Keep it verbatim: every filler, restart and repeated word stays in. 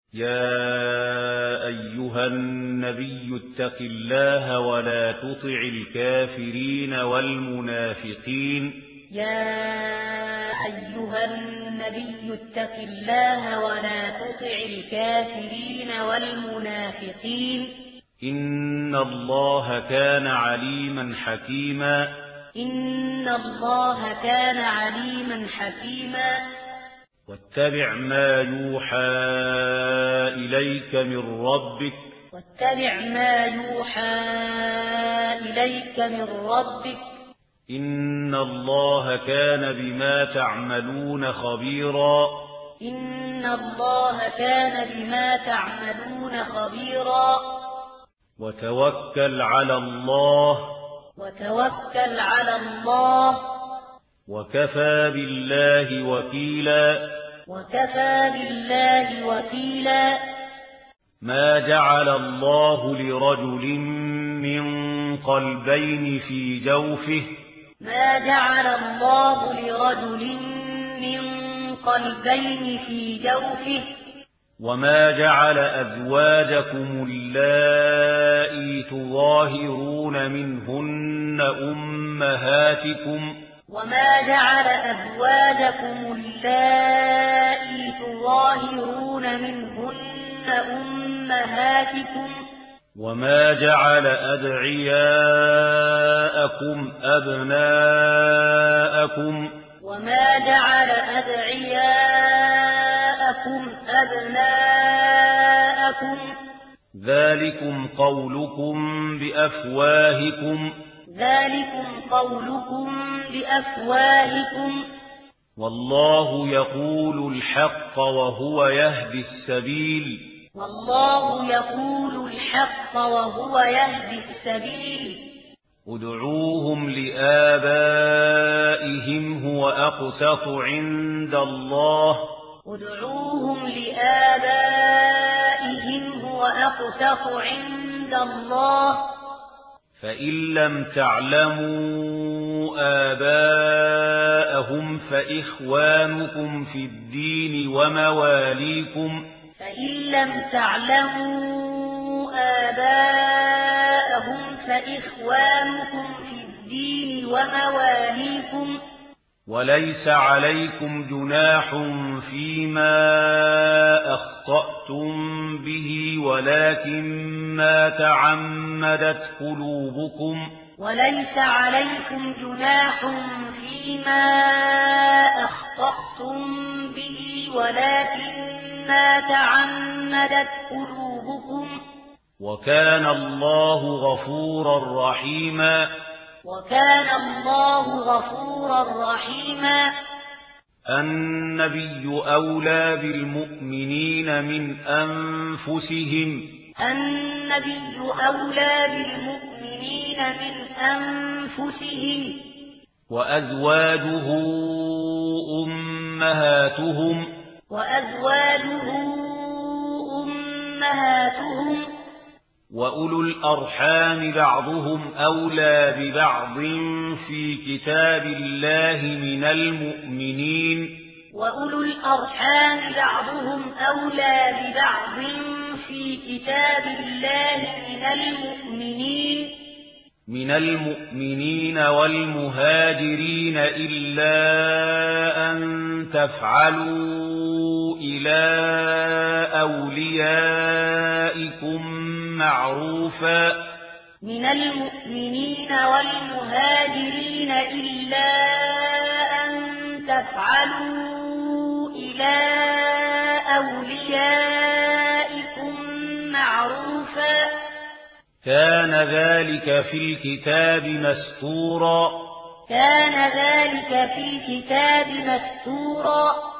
يا أيها النبي اتق الله ولا تطع الكافرين والمنافقين يا أيها النبي اتق الله ولا تطع الكافرين والمنافقين إن الله كان عليما حكيما إن الله كان عليما حكيما واتبع ما يوحى إليك من ربك واتبع ما يوحى إليك من ربك إن الله كان بما تعملون خبيرا إن الله كان بما تعملون خبيرا وتوكل على الله وتوكل على الله وكفى بالله وكيلا وكفى بالله وكيلا ما جعل الله لرجل من قلبين في جوفه ما جعل الله لرجل من قلبين في جوفه وما جعل أزواجكم اللائي تظاهرون منهن أمهاتكم وما جعل أزواجكم اللائي تظاهرون منهن أمهاتكم وما جعل أدعياءكم أبناءكم وما جعل أدعياءكم أبناءكم ذلكم قولكم بأفواهكم ذلكم قولكم بأفواهكم والله يقول الحق وهو يهدي السبيل والله يقول الحق وهو يهدي السبيل ادعوهم لآبائهم هو أقسط عند الله ادعوهم لآبائهم هو أقسط عند الله فإن لم تعلموا آباءهم فإخوانكم في الدين ومواليكم فإن لم تعلموا آباءهم فإخوانكم في الدين ومواليكم وليس عليكم جناح فيما أخطأتم به ولكن ما تعمدت قلوبكم وليس عليكم جناح فيما أخطأتم به ولكن ما تعمدت قلوبكم وكان الله غفورا رحيما وكان الله غفورا رحيما النبي أولى بالمؤمنين من أنفسهم النبي أولى بالمؤمنين من أنفسهم وأزواجه أمهاتهم وأزواجه أمهاتهم وأولو الأرحام بعضهم أولى ببعض في كتاب الله من المؤمنين وأولو الأرحام بعضهم أولى ببعض في كتاب الله من المؤمنين من المؤمنين والمهاجرين إلا أن تفعلوا إلى أوليائكم معروفا من المؤمنين والمهاجرين إلا أن تفعلوا إلى أوليائكم معروفا كان ذلك في الكتاب مسطورا كان ذلك في الكتاب مسطورا